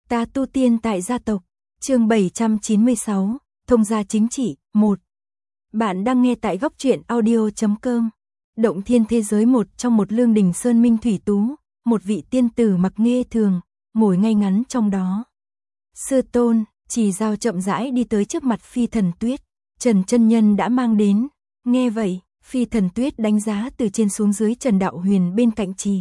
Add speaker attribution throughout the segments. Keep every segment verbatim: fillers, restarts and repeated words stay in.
Speaker 1: Ta tu tiên tại gia tộc, chương bảy trăm chín mươi sáu, thông gia chính trị, một. Bạn đang nghe tại góc truyện audio chấm com. Động thiên thế giới một trong một lương đình sơn minh thủy tú, một vị tiên tử mặc nghê thường, ngồi ngay ngắn trong đó. Sư tôn, Chỉ Dao chậm rãi đi tới trước mặt Phi Thần Tuyết, Trần chân nhân đã mang đến. Nghe vậy, Phi Thần Tuyết đánh giá từ trên xuống dưới Trần Đạo Huyền bên cạnh Chỉ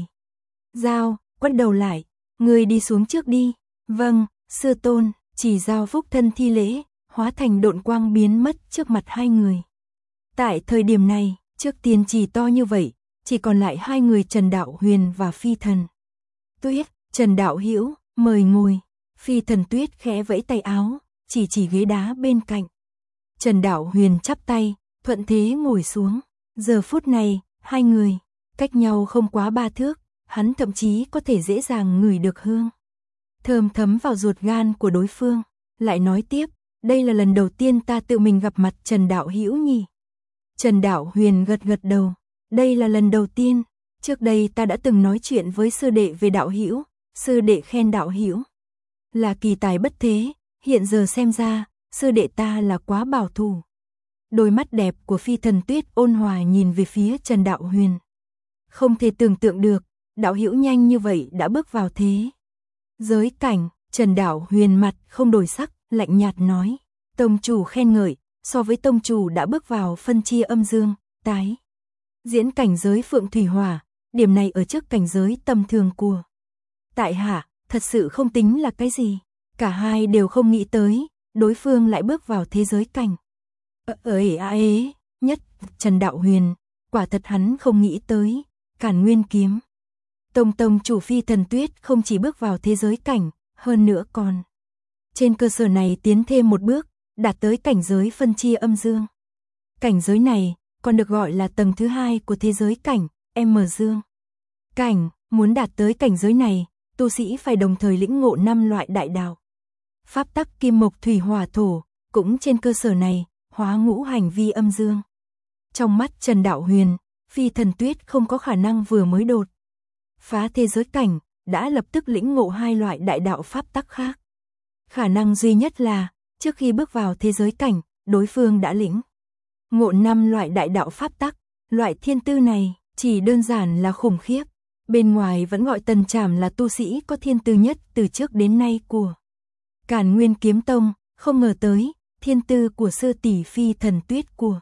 Speaker 1: Dao, quay đầu lại, người đi xuống trước đi. Vâng, sư tôn. Chỉ Dao phúc thân thi lễ, hóa thành độn quang biến mất trước mặt hai người. Tại thời điểm này, trước tiên chỉ to như vậy, chỉ còn lại hai người Trần Đạo Huyền và Phi Thần Tuyết. Trần Đạo Hữu mời ngồi. Phi Thần Tuyết khẽ vẫy tay áo, chỉ chỉ ghế đá bên cạnh. Trần Đạo Huyền chắp tay, thuận thế ngồi xuống. Giờ phút này, hai người cách nhau không quá ba thước, hắn thậm chí có thể dễ dàng ngửi được hương thơm thấm vào ruột gan của đối phương. Lại nói tiếp, đây là lần đầu tiên ta tự mình gặp mặt Trần Đạo Hữu nhỉ? Trần Đạo Huyền gật gật đầu, đây là lần đầu tiên, trước đây ta đã từng nói chuyện với sư đệ về Đạo Hữu, sư đệ khen Đạo Hữu là kỳ tài bất thế, hiện giờ xem ra, sư đệ ta là quá bảo thủ. Đôi mắt đẹp của Phi Thần Tuyết ôn hòa nhìn về phía Trần Đạo Huyền. Không thể tưởng tượng được, Đạo Hữu nhanh như vậy đã bước vào thế giới cảnh. Trần Đạo Huyền mặt không đổi sắc, lạnh nhạt nói, tông chủ khen ngợi, so với tông chủ đã bước vào phân chia âm dương, tái diễn cảnh giới phượng thủy hỏa, điểm này ở trước cảnh giới tầm thường của tại hạ, thật sự không tính là cái gì. Cả hai đều không nghĩ tới, đối phương lại bước vào thế giới cảnh. Ờ ấy a ế, nhất, Trần Đạo Huyền, quả thật hắn không nghĩ tới, Càn Nguyên kiếm Tông tông chủ Phi Thần Tuyết không chỉ bước vào thế giới cảnh, hơn nữa còn trên cơ sở này tiến thêm một bước, đạt tới cảnh giới phân chia âm dương. Cảnh giới này còn được gọi là tầng thứ hai của thế giới cảnh, M dương cảnh. Muốn đạt tới cảnh giới này, tu sĩ phải đồng thời lĩnh ngộ năm loại đại đạo, pháp tắc kim mộc thủy hỏa thổ, cũng trên cơ sở này hóa ngũ hành vi âm dương. Trong mắt Trần Đạo Huyền, Phi Thần Tuyết không có khả năng vừa mới đột phá thế giới cảnh, đã lập tức lĩnh ngộ hai loại đại đạo pháp tắc khác. Khả năng duy nhất là, trước khi bước vào thế giới cảnh, đối phương đã lĩnh ngộ năm loại đại đạo pháp tắc. Loại thiên tư này, chỉ đơn giản là khủng khiếp. Bên ngoài vẫn gọi Tần Trảm là tu sĩ có thiên tư nhất từ trước đến nay của Càn Nguyên Kiếm Tông, không ngờ tới, thiên tư của sư tỷ Phi Thần Tuyết của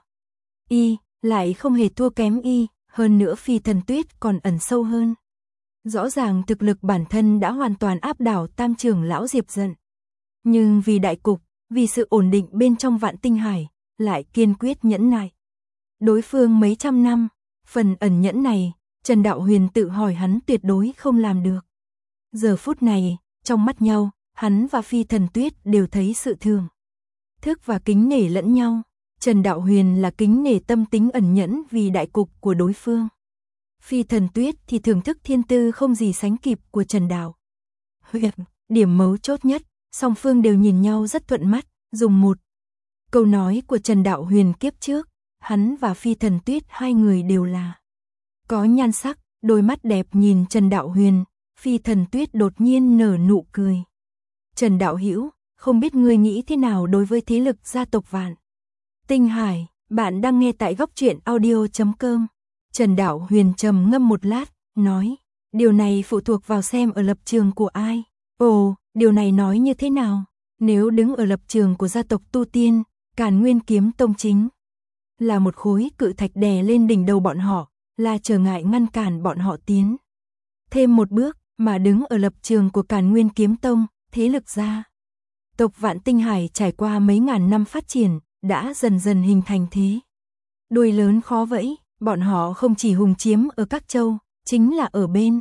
Speaker 1: y, lại không hề thua kém y, hơn nữa Phi Thần Tuyết còn ẩn sâu hơn. Rõ ràng thực lực bản thân đã hoàn toàn áp đảo Tam trưởng lão Diệp Dận. Nhưng vì đại cục, vì sự ổn định bên trong Vạn Tinh Hải, lại kiên quyết nhẫn nại đối phương mấy trăm năm. Phần ẩn nhẫn này, Trần Đạo Huyền tự hỏi hắn tuyệt đối không làm được. Giờ phút này, trong mắt nhau, hắn và Phi Thần Tuyết đều thấy sự thương thức và kính nể lẫn nhau. Trần Đạo Huyền là kính nể tâm tính ẩn nhẫn vì đại cục của đối phương. Phi Thần Tuyết thì thưởng thức thiên tư không gì sánh kịp của Trần Đạo Huyền. Điểm mấu chốt nhất, song phương đều nhìn nhau rất thuận mắt, dùng một câu nói của Trần Đạo Huyền kiếp trước, hắn và Phi Thần Tuyết hai người đều là có nhan sắc. Đôi mắt đẹp nhìn Trần Đạo Huyền, Phi Thần Tuyết đột nhiên nở nụ cười. Trần Đạo Hữu, không biết ngươi nghĩ thế nào đối với thế lực gia tộc Vạn Tinh Hải? Bạn đang nghe tại góc truyện audio chấm com. Trần Đạo Huyền trầm ngâm một lát, nói, điều này phụ thuộc vào xem ở lập trường của ai. Ồ, điều này nói như thế nào? Nếu đứng ở lập trường của gia tộc tu tiên, Càn Nguyên Kiếm Tông chính là một khối cự thạch đè lên đỉnh đầu bọn họ, là trở ngại ngăn cản bọn họ tiến thêm một bước. Mà đứng ở lập trường của Càn Nguyên Kiếm Tông, thế lực gia tộc Vạn Tinh Hải trải qua mấy ngàn năm phát triển, đã dần dần hình thành thế đuôi lớn khó vẫy. Bọn họ không chỉ hùng chiếm ở các châu, chính là ở bên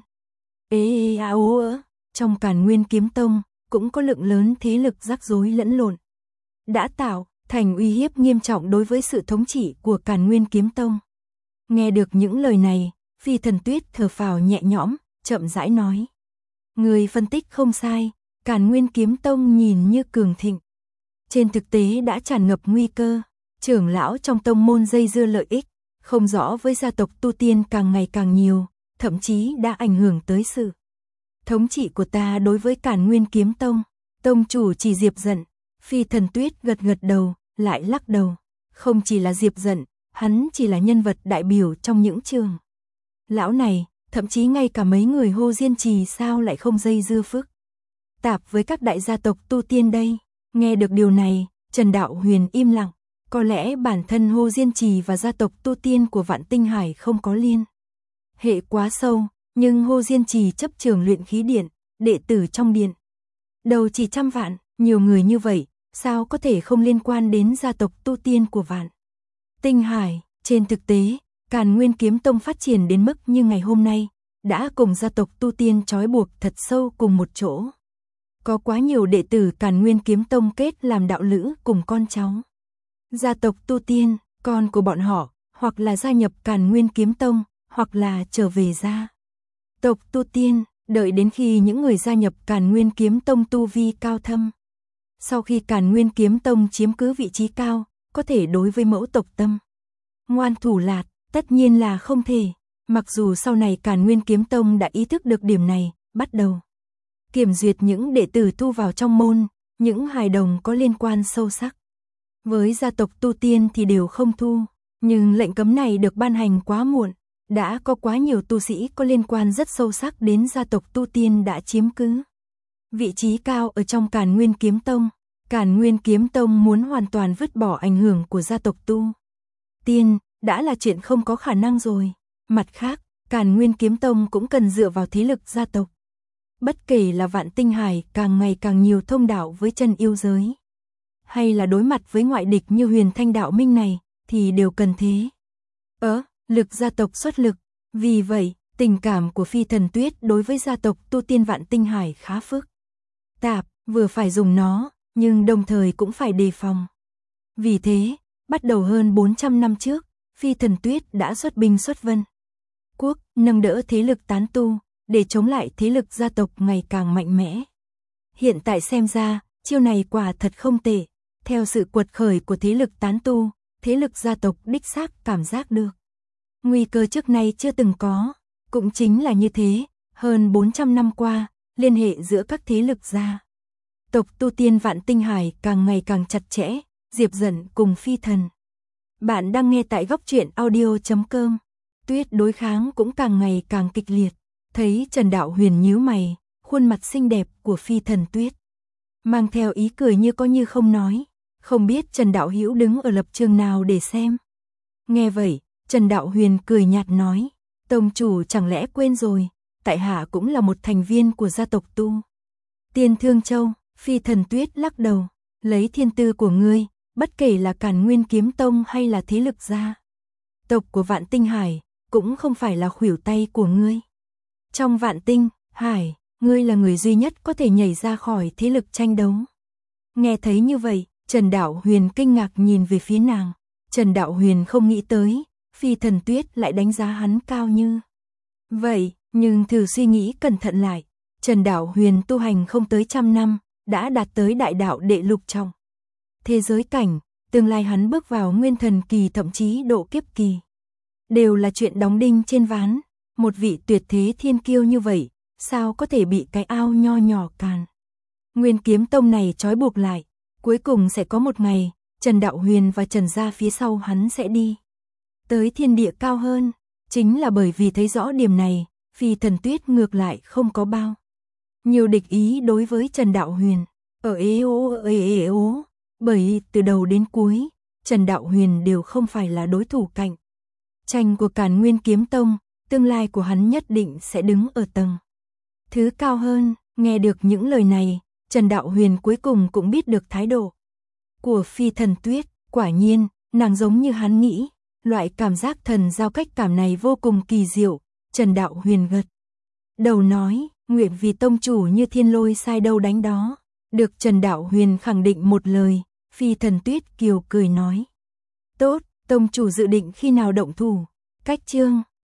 Speaker 1: ê a ô ỡ, trong Càn Nguyên Kiếm Tông cũng có lượng lớn thế lực rắc rối lẫn lộn, đã tạo thành uy hiếp nghiêm trọng đối với sự thống trị của Càn Nguyên Kiếm Tông. Nghe được những lời này, Phi Thần Tuyết thở phào nhẹ nhõm, chậm rãi nói, người phân tích không sai, Càn Nguyên Kiếm Tông nhìn như cường thịnh, trên thực tế đã tràn ngập nguy cơ. Trưởng lão trong tông môn dây dưa lợi ích không rõ với gia tộc tu tiên càng ngày càng nhiều, thậm chí đã ảnh hưởng tới sự thống trị của ta đối với Càn Nguyên Kiếm Tông. Tông chủ chỉ Diệp Dận. Phi Thần Tuyết gật gật đầu, lại lắc đầu. Không chỉ là Diệp Dận, hắn chỉ là nhân vật đại biểu trong những trường. Lão này, thậm chí ngay cả mấy người Hồ Diên Trì sao lại không dây dưa phức tạp với các đại gia tộc tu tiên đây. Nghe được điều này, Trần Đạo Huyền im lặng. Có lẽ bản thân Hồ Diên Trì và gia tộc tu tiên của Vạn Tinh Hải không có liên hệ quá sâu, nhưng Hồ Diên Trì chấp trường luyện khí điện, đệ tử trong điện đầu chỉ trăm vạn, nhiều người như vậy, sao có thể không liên quan đến gia tộc tu tiên của Vạn Tinh Hải. Trên thực tế, Càn Nguyên Kiếm Tông phát triển đến mức như ngày hôm nay, đã cùng gia tộc tu tiên trói buộc thật sâu cùng một chỗ. Có quá nhiều đệ tử Càn Nguyên Kiếm Tông kết làm đạo lữ cùng con cháu gia tộc tu tiên, con của bọn họ, hoặc là gia nhập Càn Nguyên Kiếm Tông, hoặc là trở về gia tộc tu tiên, đợi đến khi những người gia nhập Càn Nguyên Kiếm Tông tu vi cao thâm. Sau khi Càn Nguyên Kiếm Tông chiếm cứ vị trí cao, có thể đối với mẫu tộc tâm ngoan thủ lạt, tất nhiên là không thể. Mặc dù sau này Càn Nguyên Kiếm Tông đã ý thức được điểm này, bắt đầu kiểm duyệt những đệ tử thu vào trong môn, những hài đồng có liên quan sâu sắc với gia tộc tu tiên thì đều không thu. Nhưng lệnh cấm này được ban hành quá muộn, đã có quá nhiều tu sĩ có liên quan rất sâu sắc đến gia tộc tu tiên đã chiếm cứ vị trí cao ở trong Càn Nguyên Kiếm Tông. Càn Nguyên Kiếm Tông muốn hoàn toàn vứt bỏ ảnh hưởng của gia tộc tu tiên, đã là chuyện không có khả năng rồi. Mặt khác, Càn Nguyên Kiếm Tông cũng cần dựa vào thế lực gia tộc. Bất kể là Vạn Tinh Hải càng ngày càng nhiều thông đạo với chân yêu giới, hay là đối mặt với ngoại địch như Huyền Thanh Đạo Minh này, thì đều cần thế. Ớ, lực gia tộc xuất lực. Vì vậy, tình cảm của Phi Thần Tuyết đối với gia tộc tu tiên Vạn Tinh Hải khá phức tạp, vừa phải dùng nó, nhưng đồng thời cũng phải đề phòng. Vì thế, bắt đầu hơn bốn trăm năm trước, Phi Thần Tuyết đã xuất binh xuất Vân Quốc, nâng đỡ thế lực tán tu, để chống lại thế lực gia tộc ngày càng mạnh mẽ. Hiện tại xem ra, chiêu này quả thật không tệ. Theo sự quật khởi của thế lực tán tu, thế lực gia tộc đích xác cảm giác được nguy cơ trước nay chưa từng có. Cũng chính là như thế, hơn bốn trăm năm qua, liên hệ giữa các thế lực gia tộc tu tiên Vạn Tinh Hải càng ngày càng chặt chẽ. Diệp Dận cùng Phi Thần. Bạn đang nghe tại góc truyện audio chấm com. Tuyết đối kháng cũng càng ngày càng kịch liệt. Thấy Trần Đạo Huyền nhíu mày, khuôn mặt xinh đẹp của Phi Thần Tuyết mang theo ý cười như có như không nói. Không biết Trần Đạo Hữu đứng ở lập trường nào để xem. Nghe vậy, Trần Đạo Huyền cười nhạt nói, tông chủ chẳng lẽ quên rồi, tại hạ cũng là một thành viên của gia tộc tu tiên Thương Châu. Phi Thần Tuyết lắc đầu, lấy thiên tư của ngươi, bất kể là Càn Nguyên Kiếm Tông hay là thế lực gia tộc của Vạn Tinh Hải, cũng không phải là khuỷu tay của ngươi. Trong Vạn Tinh Hải, ngươi là người duy nhất có thể nhảy ra khỏi thế lực tranh đấu. Nghe thấy như vậy, Trần Đạo Huyền kinh ngạc nhìn về phía nàng. Trần Đạo Huyền không nghĩ tới, Phi Thần Tuyết lại đánh giá hắn cao như vậy, nhưng thử suy nghĩ cẩn thận lại, Trần Đạo Huyền tu hành không tới trăm năm, đã đạt tới đại đạo đệ lục trọng thế giới cảnh, tương lai hắn bước vào nguyên thần kỳ thậm chí độ kiếp kỳ, đều là chuyện đóng đinh trên ván. Một vị tuyệt thế thiên kiêu như vậy, sao có thể bị cái ao nho nhỏ Càn Nguyên Kiếm Tông này trói buộc lại. Cuối cùng sẽ có một ngày, Trần Đạo Huyền và Trần gia phía sau hắn sẽ đi tới thiên địa cao hơn. Chính là bởi vì thấy rõ điểm này, Phi Thần Tuyết ngược lại không có bao nhiều địch ý đối với Trần Đạo Huyền. Ở ê ô ê ê ô, bởi từ đầu đến cuối, Trần Đạo Huyền đều không phải là đối thủ cạnh tranh của Càn Nguyên Kiếm Tông. Tương lai của hắn nhất định sẽ đứng ở tầng thứ cao hơn. Nghe được những lời này, Trần Đạo Huyền cuối cùng cũng biết được thái độ của Phi Thần Tuyết. Quả nhiên, nàng giống như hắn nghĩ, loại cảm giác thần giao cách cảm này vô cùng kỳ diệu. Trần Đạo Huyền gật đầu nói, nguyện vì tông chủ như thiên lôi sai đâu đánh đó. Được Trần Đạo Huyền khẳng định một lời, Phi Thần Tuyết kiều cười nói, tốt, tông chủ dự định khi nào động thủ. Cách chương